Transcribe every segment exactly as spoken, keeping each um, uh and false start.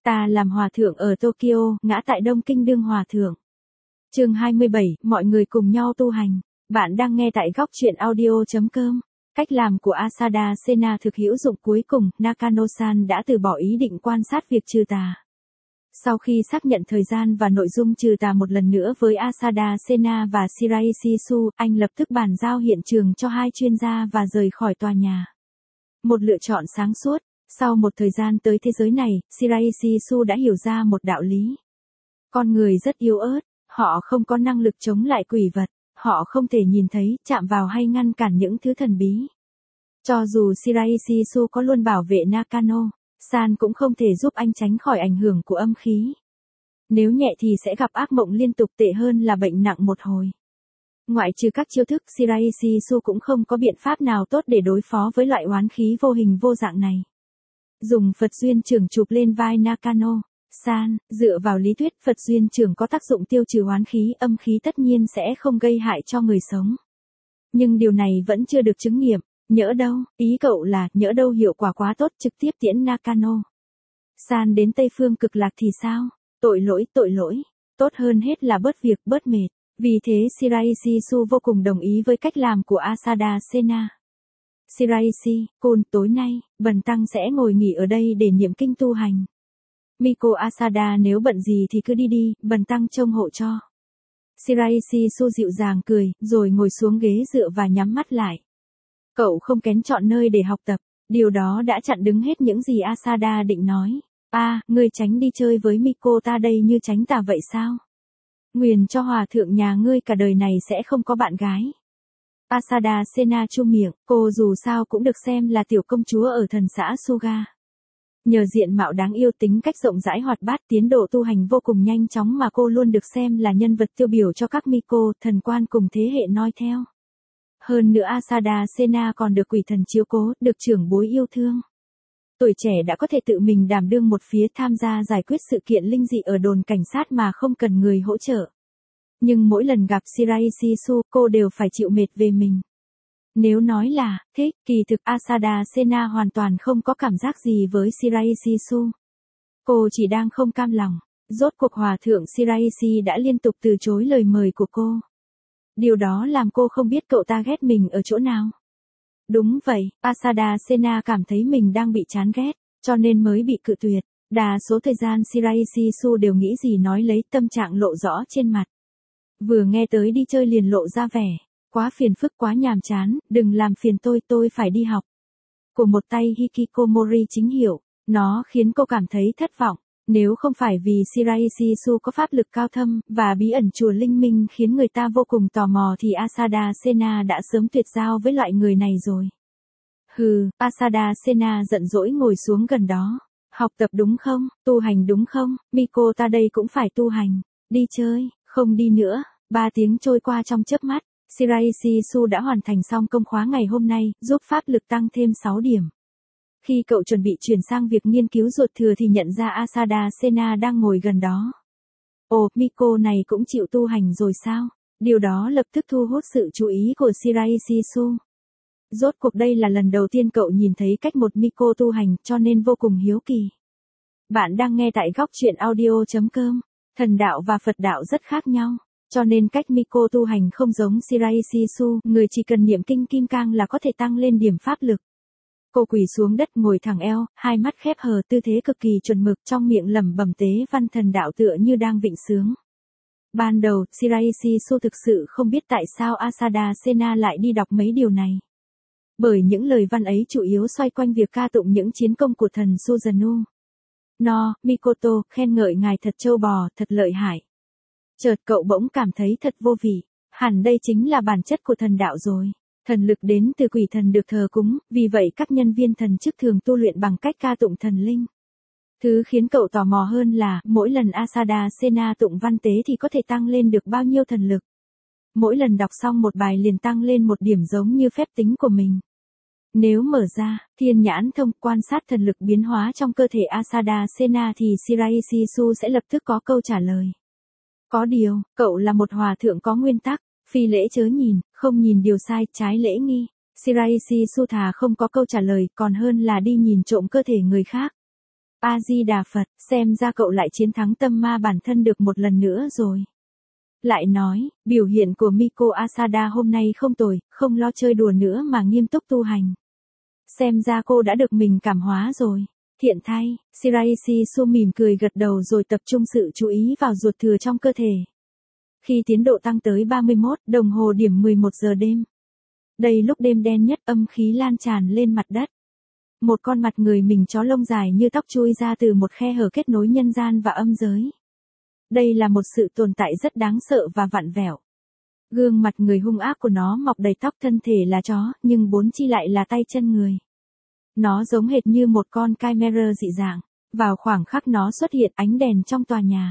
Ta làm hòa thượng ở Tokyo, ngã tại Đông Kinh đương hòa thượng. Chương hai mươi bảy, mọi người cùng nhau tu hành. Bạn đang nghe tại góc truyện audio chấm com. Cách làm của Asada Sena thực hữu dụng. Cuối cùng, Nakano-san đã từ bỏ ý định quan sát việc trừ tà. Sau khi xác nhận thời gian và nội dung trừ tà một lần nữa với Asada Sena và Shiraishi Su, anh lập tức bàn giao hiện trường cho hai chuyên gia và rời khỏi tòa nhà. Một lựa chọn sáng suốt. Sau một thời gian tới thế giới này, Shiraishi Su đã hiểu ra một đạo lý. Con người rất yếu ớt, họ không có năng lực chống lại quỷ vật, họ không thể nhìn thấy, chạm vào hay ngăn cản những thứ thần bí. Cho dù Shiraishi Su có luôn bảo vệ Nakano, San cũng không thể giúp anh tránh khỏi ảnh hưởng của âm khí. Nếu nhẹ thì sẽ gặp ác mộng liên tục, tệ hơn là bệnh nặng một hồi. Ngoại trừ các chiêu thức, Shiraishi Su cũng không có biện pháp nào tốt để đối phó với loại oán khí vô hình vô dạng này. Dùng Phật duyên trưởng chụp lên vai Nakano. San, dựa vào lý thuyết Phật duyên trưởng có tác dụng tiêu trừ oán khí, âm khí tất nhiên sẽ không gây hại cho người sống. Nhưng điều này vẫn chưa được chứng nghiệm. Nhỡ đâu, ý cậu là, nhỡ đâu hiệu quả quá tốt, trực tiếp tiễn Nakano San đến Tây Phương Cực Lạc thì sao? Tội lỗi, tội lỗi. Tốt hơn hết là bớt việc, bớt mệt. Vì thế Shiraishi Su vô cùng đồng ý với cách làm của Asada Sena. Shiraishi, Kun, tối nay, Bần Tăng sẽ ngồi nghỉ ở đây để niệm kinh tu hành. Miko Asada nếu bận gì thì cứ đi đi, Bần Tăng trông hộ cho. Shiraishi Su dịu dàng cười, rồi ngồi xuống ghế dựa và nhắm mắt lại. Cậu không kén chọn nơi để học tập, điều đó đã chặn đứng hết những gì Asada định nói. A, à, ngươi tránh đi chơi với Miko ta đây như tránh tà vậy sao? Nguyền cho hòa thượng nhà ngươi cả đời này sẽ không có bạn gái. Asada Sena chu miệng, cô dù sao cũng được xem là tiểu công chúa ở thần xã Suga. Nhờ diện mạo đáng yêu, tính cách rộng rãi hoạt bát, tiến độ tu hành vô cùng nhanh chóng mà cô luôn được xem là nhân vật tiêu biểu cho các Miko, thần quan cùng thế hệ noi theo. Hơn nữa Asada Sena còn được quỷ thần chiếu cố, được trưởng bối yêu thương. Tuổi trẻ đã có thể tự mình đảm đương một phía, tham gia giải quyết sự kiện linh dị ở đồn cảnh sát mà không cần người hỗ trợ. Nhưng mỗi lần gặp Shiraishi Su, cô đều phải chịu mệt về mình. Nếu nói là thích, kỳ thực Asada Sena hoàn toàn không có cảm giác gì với Shiraishi Su. Cô chỉ đang không cam lòng. Rốt cuộc hòa thượng Shiraishi đã liên tục từ chối lời mời của cô. Điều đó làm cô không biết cậu ta ghét mình ở chỗ nào. Đúng vậy, Asada Sena cảm thấy mình đang bị chán ghét, cho nên mới bị cự tuyệt. Đa số thời gian Shiraishi Su đều nghĩ gì nói lấy, tâm trạng lộ rõ trên mặt. Vừa nghe tới đi chơi liền lộ ra vẻ, quá phiền phức, quá nhàm chán, đừng làm phiền tôi, tôi phải đi học. Của một tay Hikikomori chính hiệu, nó khiến cô cảm thấy thất vọng. Nếu không phải vì Shiraishi Su có pháp lực cao thâm, và bí ẩn chùa linh minh khiến người ta vô cùng tò mò thì Asada Sena đã sớm tuyệt giao với loại người này rồi. Hừ, Asada Sena giận dỗi ngồi xuống gần đó. Học tập đúng không, tu hành đúng không, Miko ta đây cũng phải tu hành. Đi chơi, không đi nữa. Ba tiếng trôi qua trong chớp mắt, Shiraishi Su đã hoàn thành xong công khóa ngày hôm nay, giúp pháp lực tăng thêm sáu điểm. Khi cậu chuẩn bị chuyển sang việc nghiên cứu ruột thừa thì nhận ra Asada Sena đang ngồi gần đó. Ồ, Miko này cũng chịu tu hành rồi sao? Điều đó lập tức thu hút sự chú ý của Shiraishi Su. Rốt cuộc đây là lần đầu tiên cậu nhìn thấy cách một Miko tu hành, cho nên vô cùng hiếu kỳ. Bạn đang nghe tại góc truyện audio chấm com. Thần đạo và Phật đạo rất khác nhau, cho nên cách Miko tu hành không giống Shiraishi Su, người chỉ cần niệm kinh kim cang là có thể tăng lên điểm pháp lực. Cô quỳ xuống đất ngồi thẳng eo, hai mắt khép hờ, tư thế cực kỳ chuẩn mực, trong miệng lẩm bẩm tế văn thần đạo tựa như đang vịnh sướng. Ban đầu, Shiraishi Su thực sự không biết tại sao Asada Sena lại đi đọc mấy điều này. Bởi những lời văn ấy chủ yếu xoay quanh việc ca tụng những chiến công của thần Suzanu. No, Mikoto, khen ngợi ngài thật trâu bò, thật lợi hại. Chợt cậu bỗng cảm thấy thật vô vị. Hẳn đây chính là bản chất của thần đạo rồi. Thần lực đến từ quỷ thần được thờ cúng, vì vậy các nhân viên thần chức thường tu luyện bằng cách ca tụng thần linh. Thứ khiến cậu tò mò hơn là, mỗi lần Asada Sena tụng văn tế thì có thể tăng lên được bao nhiêu thần lực. Mỗi lần đọc xong một bài liền tăng lên một điểm giống như phép tính của mình. Nếu mở ra, thiên nhãn thông quan sát thần lực biến hóa trong cơ thể Asada Sena thì Shiraishi Su sẽ lập tức có câu trả lời. Có điều, cậu là một hòa thượng có nguyên tắc, phi lễ chớ nhìn, không nhìn điều sai, trái lễ nghi. Shiraishi Su thà không có câu trả lời, còn hơn là đi nhìn trộm cơ thể người khác. A-di-đà Phật, xem ra cậu lại chiến thắng tâm ma bản thân được một lần nữa rồi. Lại nói, biểu hiện của Miko Asada hôm nay không tồi, không lo chơi đùa nữa mà nghiêm túc tu hành. Xem ra cô đã được mình cảm hóa rồi. Thiện thay, Shiraishi Su mỉm cười gật đầu rồi tập trung sự chú ý vào ruột thừa trong cơ thể. Khi tiến độ tăng tới ba mươi mốt đồng hồ điểm mười một giờ đêm. Đây lúc đêm đen nhất, âm khí lan tràn lên mặt đất. Một con mặt người mình chó lông dài như tóc chui ra từ một khe hở kết nối nhân gian và âm giới. Đây là một sự tồn tại rất đáng sợ và vặn vẹo. Gương mặt người hung ác của nó mọc đầy tóc, thân thể là chó, nhưng bốn chi lại là tay chân người. Nó giống hệt như một con chimera dị dạng. Vào khoảng khắc nó xuất hiện, ánh đèn trong tòa nhà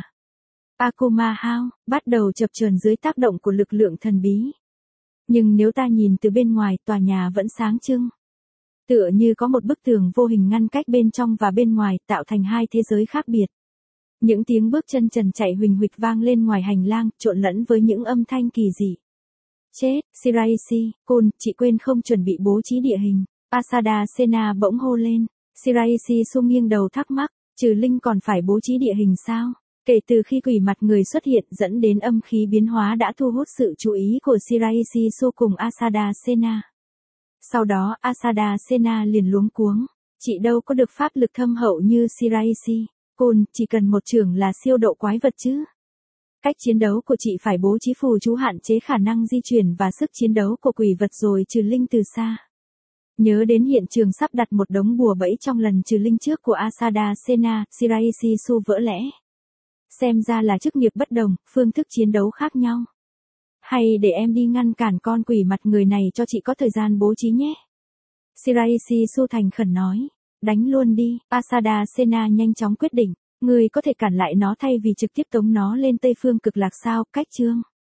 Akuma House bắt đầu chập chờn dưới tác động của lực lượng thần bí. Nhưng nếu ta nhìn từ bên ngoài, tòa nhà vẫn sáng trưng. Tựa như có một bức tường vô hình ngăn cách bên trong và bên ngoài, tạo thành hai thế giới khác biệt. Những tiếng bước chân trần chạy huỳnh huỵch vang lên ngoài hành lang, trộn lẫn với những âm thanh kỳ dị. Chết, Shiraishi, Kun, chị quên không chuẩn bị bố trí địa hình. Asada Sena bỗng hô lên. Shiraishi Su nghiêng đầu thắc mắc, trừ linh còn phải bố trí địa hình sao? Kể từ khi quỷ mặt người xuất hiện dẫn đến âm khí biến hóa đã thu hút sự chú ý của Shiraishi Su cùng Asada Sena. Sau đó Asada Sena liền luống cuống. Chị đâu có được pháp lực thâm hậu như Shiraishi. Kun, chỉ cần một chưởng là siêu độ quái vật chứ. Cách chiến đấu của chị phải bố trí phù chú hạn chế khả năng di chuyển và sức chiến đấu của quỷ vật rồi trừ linh từ xa. Nhớ đến hiện trường sắp đặt một đống bùa bẫy trong lần trừ linh trước của Asada Sena, Shiraishi Su vỡ lẽ. Xem ra là chức nghiệp bất đồng, phương thức chiến đấu khác nhau. Hay để em đi ngăn cản con quỷ mặt người này cho chị có thời gian bố trí nhé. Shiraishi Su thành khẩn nói. Đánh luôn đi, Asada Sena nhanh chóng quyết định. Người có thể cản lại nó thay vì trực tiếp tống nó lên Tây Phương Cực Lạc sao, cách chương.